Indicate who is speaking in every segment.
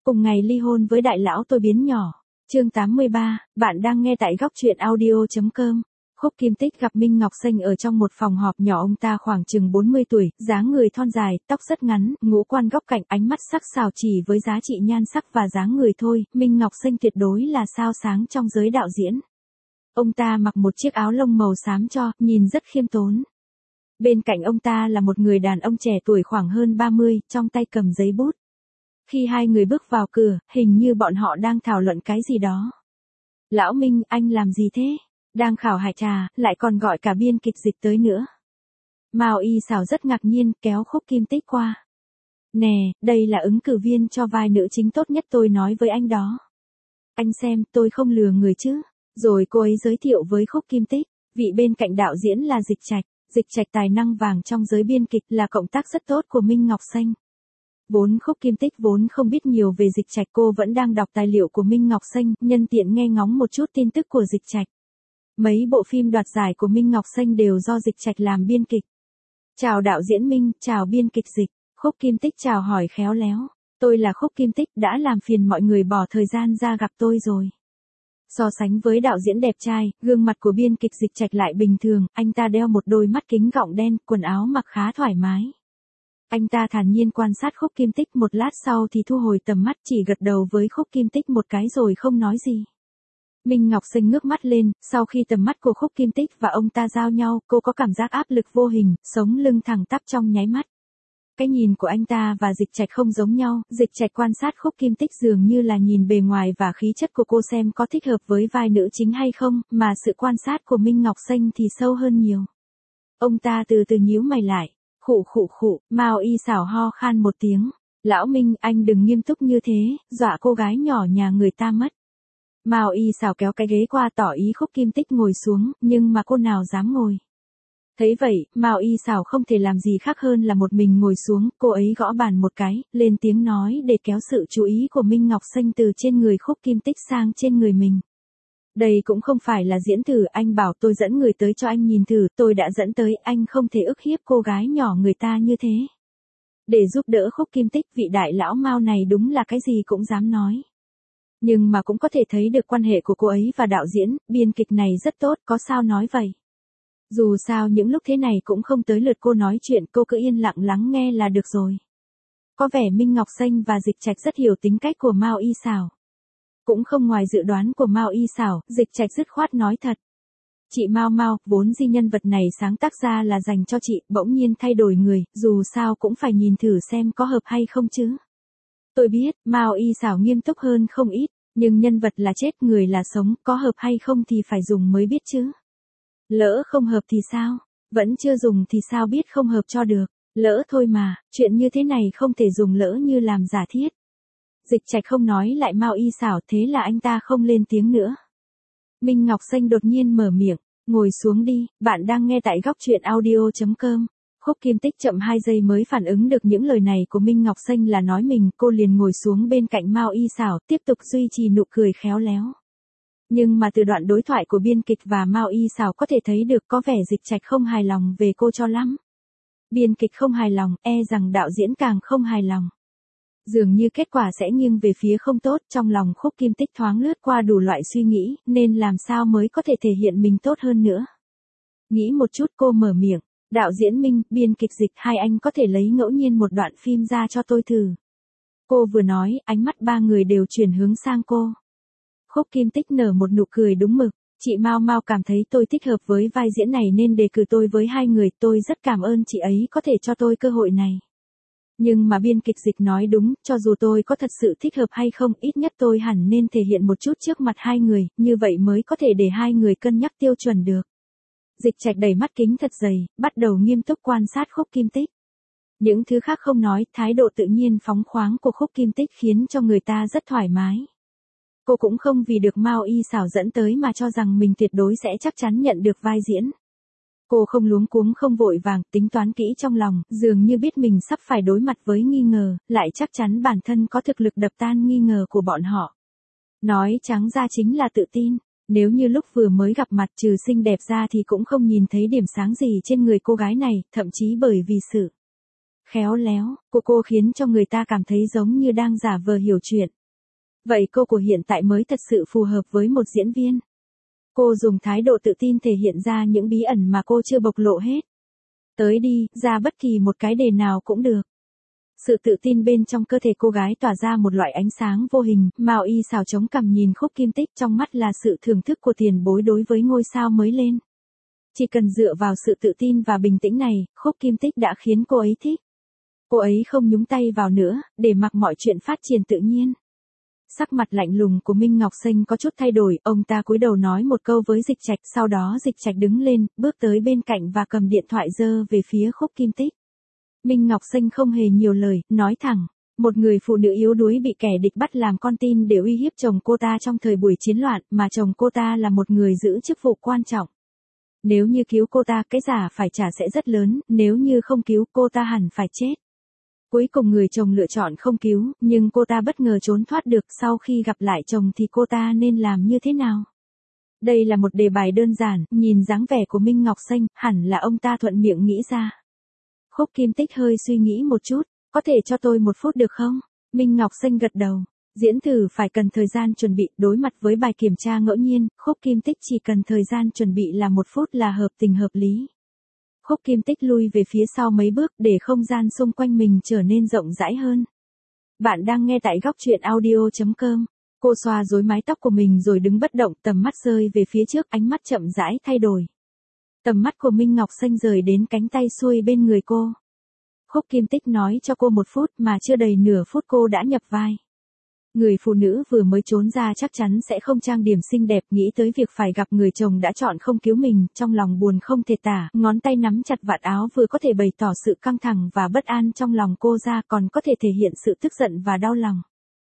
Speaker 1: Cùng ngày ly hôn với đại lão tôi biến nhỏ. Chương 83, bạn đang nghe tại góc truyện audio.com. Khúc Kim Tích gặp Minh Ngọc Xanh ở trong một phòng họp nhỏ. Ông ta khoảng chừng 40 tuổi, dáng người thon dài, tóc rất ngắn, ngũ quan góc cạnh, ánh mắt sắc sảo. Chỉ với giá trị nhan sắc và dáng người thôi, Minh Ngọc Xanh tuyệt đối là sao sáng trong giới đạo diễn. Ông ta mặc một chiếc áo lông màu xám cho, nhìn rất khiêm tốn. Bên cạnh ông ta là một người đàn ông trẻ tuổi khoảng hơn 30, trong tay cầm giấy bút. Khi hai người bước vào cửa, hình như bọn họ đang thảo luận cái gì đó. Lão Minh, anh làm gì thế? Đang khảo hạch trà, lại còn gọi cả biên kịch dịch tới nữa. Mao Y Sảo rất ngạc nhiên, kéo Khúc Kim Tích qua. Nè, đây là ứng cử viên cho vai nữ chính tốt nhất tôi nói với anh đó. Anh xem, tôi không lừa người chứ. Rồi cô ấy giới thiệu với Khúc Kim Tích, vị bên cạnh đạo diễn là Dịch Trạch. Dịch Trạch tài năng vàng trong giới biên kịch, là cộng tác rất tốt của Minh Ngọc Xanh. Vốn Khúc Kim Tích vốn không biết nhiều về Dịch Trạch, cô vẫn đang đọc tài liệu của Minh Ngọc Xanh, nhân tiện nghe ngóng một chút tin tức của Dịch Trạch. Mấy bộ phim đoạt giải của Minh Ngọc Xanh đều do Dịch Trạch làm biên kịch. Chào đạo diễn Minh, chào biên kịch Dịch. Khúc Kim Tích chào hỏi khéo léo. Tôi là Khúc Kim Tích, đã làm phiền mọi người bỏ thời gian ra gặp tôi rồi. So sánh với đạo diễn đẹp trai, gương mặt của biên kịch Dịch Trạch lại bình thường, anh ta đeo một đôi mắt kính gọng đen, quần áo mặc khá thoải mái. Anh ta thản nhiên quan sát Khúc Kim Tích một lát sau thì thu hồi tầm mắt, chỉ gật đầu với Khúc Kim Tích một cái rồi không nói gì. Minh Ngọc Xanh ngước mắt lên, sau khi tầm mắt của Khúc Kim Tích và ông ta giao nhau, cô có cảm giác áp lực vô hình, sống lưng thẳng tắp trong nháy mắt. Cái nhìn của anh ta và Dịch Trạch không giống nhau, Dịch Trạch quan sát Khúc Kim Tích dường như là nhìn bề ngoài và khí chất của cô xem có thích hợp với vai nữ chính hay không, mà sự quan sát của Minh Ngọc Xanh thì sâu hơn nhiều. Ông ta từ từ nhíu mày lại, khụ, Mao Y Sảo ho khan một tiếng. Lão Minh, anh đừng nghiêm túc như thế, dọa cô gái nhỏ nhà người ta mất. Mao Y Sảo kéo cái ghế qua tỏ ý Khúc Kim Tích ngồi xuống, nhưng mà cô nào dám ngồi. Thấy vậy, Mao Y Sảo không thể làm gì khác hơn là một mình ngồi xuống, cô ấy gõ bàn một cái, lên tiếng nói để kéo sự chú ý của Minh Ngọc Xanh từ trên người Khúc Kim Tích sang trên người mình. Đây cũng không phải là diễn thử, anh bảo tôi dẫn người tới cho anh nhìn thử, tôi đã dẫn tới, anh không thể ức hiếp cô gái nhỏ người ta như thế. Để giúp đỡ Khúc Kim Tích, vị đại lão Mao này đúng là cái gì cũng dám nói. Nhưng mà cũng có thể thấy được quan hệ của cô ấy và đạo diễn, biên kịch này rất tốt, có sao nói vậy. Dù sao những lúc thế này cũng không tới lượt cô nói chuyện, cô cứ yên lặng lắng nghe là được rồi. Có vẻ Minh Ngọc Xanh và Dịch Trạch rất hiểu tính cách của Mao Y Sảo. Cũng không ngoài dự đoán của Mao Y Sảo, Dịch Trạch dứt khoát nói thật. Chị Mao, vốn di nhân vật này sáng tác ra là dành cho chị, bỗng nhiên thay đổi người, dù sao cũng phải nhìn thử xem có hợp hay không chứ. Tôi biết, Mao Y Sảo nghiêm túc hơn không ít, nhưng nhân vật là chết, người là sống, có hợp hay không thì phải dùng mới biết chứ. Lỡ không hợp thì sao? Vẫn chưa dùng thì sao biết không hợp cho được? Lỡ thôi mà, chuyện như thế này không thể dùng lỡ như làm giả thiết. Dịch Trạch không nói lại Mao Y Sảo, thế là anh ta không lên tiếng nữa. Minh Ngọc Xanh đột nhiên mở miệng, ngồi xuống đi, bạn đang nghe tại góc truyện audio.com. Khúc Kim Tích chậm 2 giây mới phản ứng được những lời này của Minh Ngọc Xanh là nói mình, cô liền ngồi xuống bên cạnh Mao Y Sảo, tiếp tục duy trì nụ cười khéo léo. Nhưng mà từ đoạn đối thoại của biên kịch và Mao Y Sảo có thể thấy được có vẻ Dịch Trạch không hài lòng về cô cho lắm. Biên kịch không hài lòng, rằng đạo diễn càng không hài lòng. Dường như kết quả sẽ nghiêng về phía không tốt, trong lòng Khúc Kim Tích thoáng lướt qua đủ loại suy nghĩ, nên làm sao mới có thể thể hiện mình tốt hơn nữa. Nghĩ một chút cô mở miệng, đạo diễn Minh, biên kịch Dịch, hai anh có thể lấy ngẫu nhiên một đoạn phim ra cho tôi thử. Cô vừa nói, ánh mắt ba người đều chuyển hướng sang cô. Khúc Kim Tích nở một nụ cười đúng mực, chị Mao cảm thấy tôi thích hợp với vai diễn này nên đề cử tôi với hai người, tôi rất cảm ơn chị ấy có thể cho tôi cơ hội này. Nhưng mà biên kịch Dịch nói đúng, cho dù tôi có thật sự thích hợp hay không, ít nhất tôi hẳn nên thể hiện một chút trước mặt hai người, như vậy mới có thể để hai người cân nhắc tiêu chuẩn được. Dịch Trạch đẩy mắt kính thật dày, bắt đầu nghiêm túc quan sát Khúc Kim Tích. Những thứ khác không nói, thái độ tự nhiên phóng khoáng của Khúc Kim Tích khiến cho người ta rất thoải mái. Cô cũng không vì được Mao Y Sảo dẫn tới mà cho rằng mình tuyệt đối sẽ chắc chắn nhận được vai diễn. Cô không luống cuống không vội vàng, tính toán kỹ trong lòng, dường như biết mình sắp phải đối mặt với nghi ngờ, lại chắc chắn bản thân có thực lực đập tan nghi ngờ của bọn họ. Nói trắng ra chính là tự tin, nếu như lúc vừa mới gặp mặt trừ xinh đẹp ra thì cũng không nhìn thấy điểm sáng gì trên người cô gái này, thậm chí bởi vì sự khéo léo của cô khiến cho người ta cảm thấy giống như đang giả vờ hiểu chuyện. Vậy cô của hiện tại mới thật sự phù hợp với một diễn viên. Cô dùng thái độ tự tin thể hiện ra những bí ẩn mà cô chưa bộc lộ hết. Tới đi, ra bất kỳ một cái đề nào cũng được. Sự tự tin bên trong cơ thể cô gái tỏa ra một loại ánh sáng vô hình, Mao Y xào chống cằm nhìn Khúc Kim Tích, trong mắt là sự thưởng thức của tiền bối đối với ngôi sao mới lên. Chỉ cần dựa vào sự tự tin và bình tĩnh này, Khúc Kim Tích đã khiến cô ấy thích. Cô ấy không nhúng tay vào nữa, để mặc mọi chuyện phát triển tự nhiên. Sắc mặt lạnh lùng của Minh Ngọc Xanh có chút thay đổi, ông ta cúi đầu nói một câu với Dịch Trạch, sau đó Dịch Trạch đứng lên, bước tới bên cạnh và cầm điện thoại giơ về phía Khúc Kim Tích. Minh Ngọc Xanh không hề nhiều lời, nói thẳng, một người phụ nữ yếu đuối bị kẻ địch bắt làm con tin để uy hiếp chồng cô ta trong thời buổi chiến loạn, mà chồng cô ta là một người giữ chức vụ quan trọng. Nếu như cứu cô ta, cái giá phải trả sẽ rất lớn, nếu như không cứu, cô ta hẳn phải chết. Cuối cùng người chồng lựa chọn không cứu, nhưng cô ta bất ngờ trốn thoát được, sau khi gặp lại chồng thì cô ta nên làm như thế nào? Đây là một đề bài đơn giản, nhìn dáng vẻ của Minh Ngọc Xanh, hẳn là ông ta thuận miệng nghĩ ra. Khúc Kim Tích hơi suy nghĩ một chút, có thể cho tôi 1 phút được không? Minh Ngọc Xanh gật đầu. Diễn thử phải cần thời gian chuẩn bị, đối mặt với bài kiểm tra ngẫu nhiên, Khúc Kim Tích chỉ cần thời gian chuẩn bị là 1 phút là hợp tình hợp lý. Khúc Kim Tích lui về phía sau mấy bước để không gian xung quanh mình trở nên rộng rãi hơn. Bạn đang nghe tại góc truyện audio.com. Cô xoa rối mái tóc của mình rồi đứng bất động, tầm mắt rơi về phía trước, ánh mắt chậm rãi thay đổi. Tầm mắt của Minh Ngọc Xanh rời đến cánh tay xuôi bên người cô. Khúc Kim Tích nói cho cô 1 phút, mà chưa đầy nửa phút cô đã nhập vai. Người phụ nữ vừa mới trốn ra chắc chắn sẽ không trang điểm xinh đẹp, nghĩ tới việc phải gặp người chồng đã chọn không cứu mình, trong lòng buồn không thể tả, ngón tay nắm chặt vạt áo vừa có thể bày tỏ sự căng thẳng và bất an trong lòng cô ra, còn có thể thể hiện sự tức giận và đau lòng.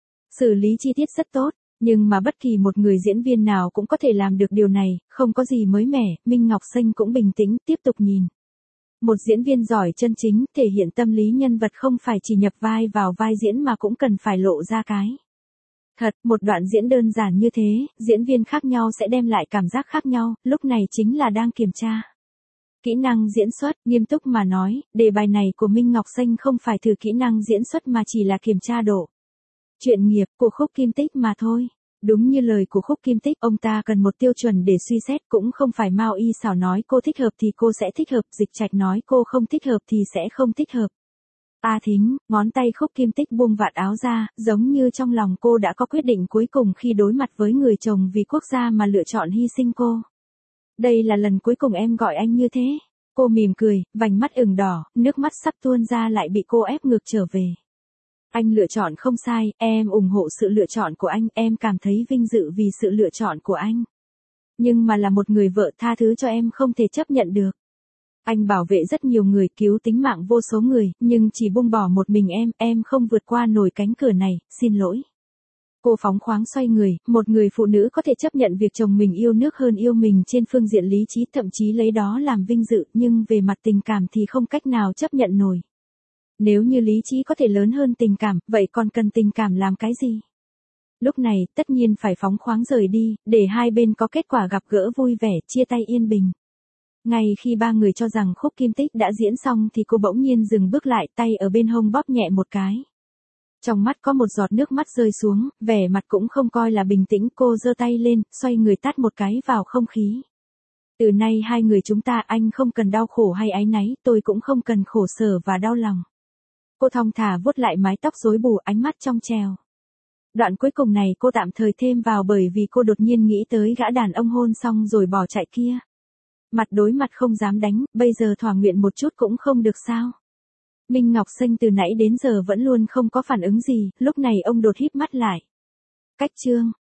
Speaker 1: Xử lý chi tiết rất tốt, nhưng mà bất kỳ một người diễn viên nào cũng có thể làm được điều này, không có gì mới mẻ. Minh Ngọc Xanh cũng bình tĩnh, tiếp tục nhìn. Một diễn viên giỏi chân chính, thể hiện tâm lý nhân vật không phải chỉ nhập vai vào vai diễn mà cũng cần phải lộ ra cái thật. Một đoạn diễn đơn giản như thế, diễn viên khác nhau sẽ đem lại cảm giác khác nhau, lúc này chính là đang kiểm tra kỹ năng diễn xuất. Nghiêm túc mà nói, đề bài này của Minh Ngọc Xanh không phải thử kỹ năng diễn xuất mà chỉ là kiểm tra độ chuyên nghiệp của Khúc Kim Tích mà thôi. Đúng như lời của Khúc Kim Tích, ông ta cần một tiêu chuẩn để suy xét, cũng không phải Mao Y xảo nói cô thích hợp thì cô sẽ thích hợp, Dịch Trạch nói cô không thích hợp thì sẽ không thích hợp. Thính, ngón tay Khúc Kim Tích buông vạt áo ra, giống như trong lòng cô đã có quyết định cuối cùng khi đối mặt với người chồng vì quốc gia mà lựa chọn hy sinh cô. Đây là lần cuối cùng em gọi anh như thế. Cô mỉm cười, vành mắt ửng đỏ, nước mắt sắp tuôn ra lại bị cô ép ngược trở về. Anh lựa chọn không sai, em ủng hộ sự lựa chọn của anh, em cảm thấy vinh dự vì sự lựa chọn của anh. Nhưng mà là một người vợ, tha thứ cho em không thể chấp nhận được. Anh bảo vệ rất nhiều người, cứu tính mạng vô số người, nhưng chỉ buông bỏ một mình em không vượt qua nổi cánh cửa này, xin lỗi. Cô phóng khoáng xoay người, một người phụ nữ có thể chấp nhận việc chồng mình yêu nước hơn yêu mình trên phương diện lý trí, thậm chí lấy đó làm vinh dự, nhưng về mặt tình cảm thì không cách nào chấp nhận nổi. Nếu như lý trí có thể lớn hơn tình cảm, vậy còn cần tình cảm làm cái gì? Lúc này, tất nhiên phải phóng khoáng rời đi, để hai bên có kết quả gặp gỡ vui vẻ, chia tay yên bình. Ngay khi ba người cho rằng Khúc Kim Tích đã diễn xong thì cô bỗng nhiên dừng bước lại, tay ở bên hông bóp nhẹ một cái. Trong mắt có một giọt nước mắt rơi xuống, vẻ mặt cũng không coi là bình tĩnh, cô giơ tay lên, xoay người tát một cái vào không khí. Từ nay hai người chúng ta, anh không cần đau khổ hay áy náy, tôi cũng không cần khổ sở và đau lòng. Cô thong thả vuốt lại mái tóc rối bù, ánh mắt trong trèo. Đoạn cuối cùng này cô tạm thời thêm vào bởi vì cô đột nhiên nghĩ tới gã đàn ông hôn xong rồi bỏ chạy kia. Mặt đối mặt không dám đánh, bây giờ thỏa nguyện một chút cũng không được sao? Minh Ngọc Xanh từ nãy đến giờ vẫn luôn không có phản ứng gì, lúc này ông đột híp mắt lại. Cách chương